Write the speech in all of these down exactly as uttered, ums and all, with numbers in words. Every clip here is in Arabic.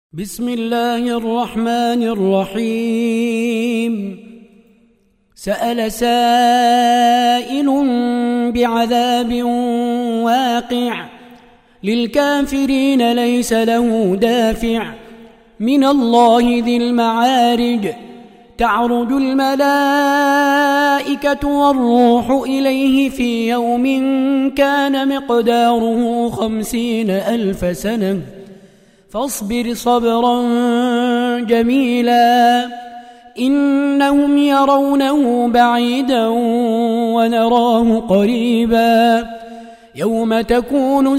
بسم الله الرحمن الرحيم. سأل سائل بعذاب واقع للكافرين ليس له دافع من الله ذي المعارج. تعرج الملائكة والروح إليه في يوم كان مقداره خمسين ألف سنة فاصبر صبرا جميلا إنهم يرونه بعيدا ونراه قريبا يوم تكون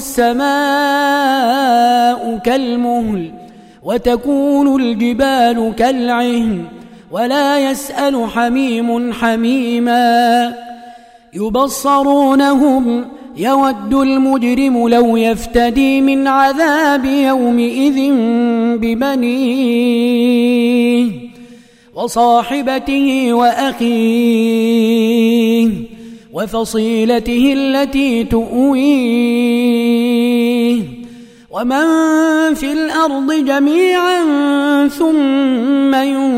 السماء كالمهل وتكون الجبال كالعهن ولا يسأل حميم حميما يبصرونهم يود المجرم لو يفتدي من عذاب يومئذ ببنيه وصاحبته وأخيه وفصيلته التي تؤويه ومن في الأرض جميعا ثم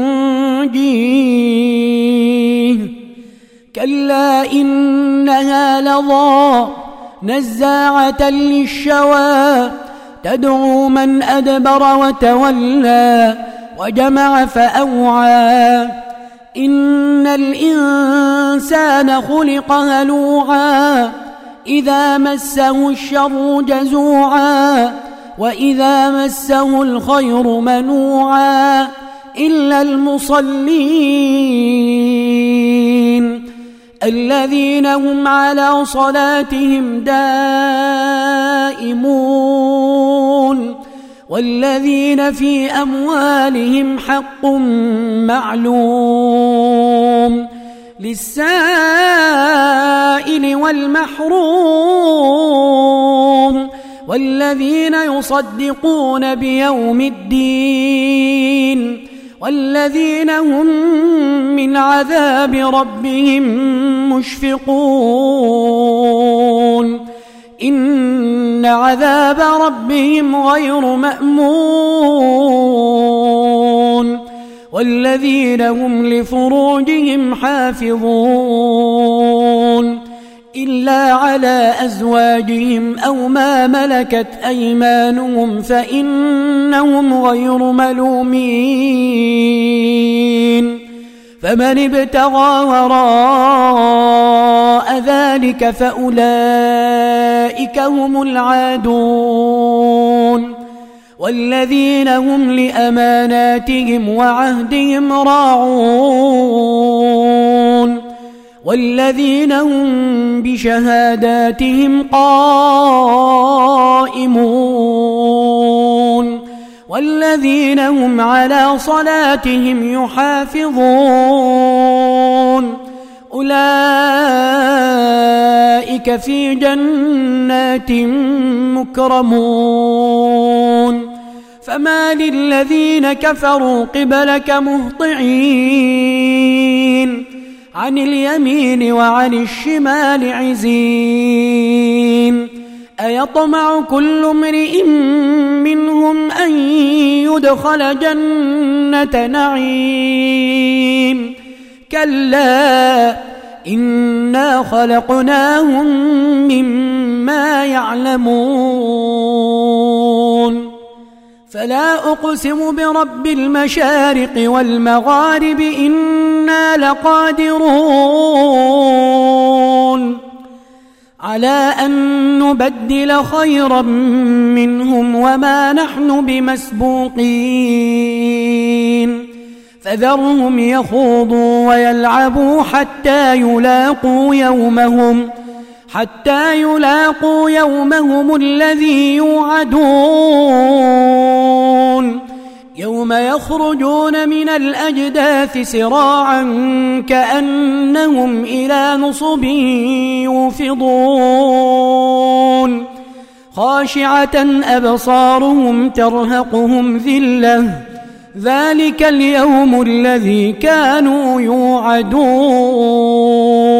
ينجيه كلا إنها لظى نزاعة للشوى تدعو من أدبر وتولى وجمع فأوعى إن الإنسان خلق هلوعا إذا مسه الشر جزوعا وإذا مسه الخير منوعا إلا المصلين الذين هم على صلاتهم دائمون والذين في أموالهم حق معلوم للسائل والمحروم والذين يصدقون بيوم الدين والذين هم من عذاب ربهم مشفقون إن عذاب ربهم غير مأمون والذين هم لفروجهم حافظون إلا على أزواجهم أو ما ملكت أيمانهم فإنهم غير ملومين فمن ابتغى وراء ذلك فأولئك هم العادون والذين هم لأماناتهم وعهدهم راعون والذين هم بشهاداتهم قائمون والذين هم على صلاتهم يحافظون أولئك في جنات مكرمون فما للذين كفروا قبلك مهطعين عن اليمين وعن الشمال عزين أيطمع كل امرئ منهم أن يدخل جنة نعيم كلا إنا خلقناهم مما يعلمون فلا أقسم برب المشارق والمغارب إنا لقادرون على أن نبدل خيرا منهم وما نحن بمسبوقين فذرهم يخوضوا ويلعبوا حتى يلاقوا يومهم حتى يلاقوا يومهم الذي يوعدون يوم يخرجون من الأجداث سراعا كأنهم إلى نصب يوفضون خاشعة أبصارهم ترهقهم ذلة ذلك اليوم الذي كانوا يوعدون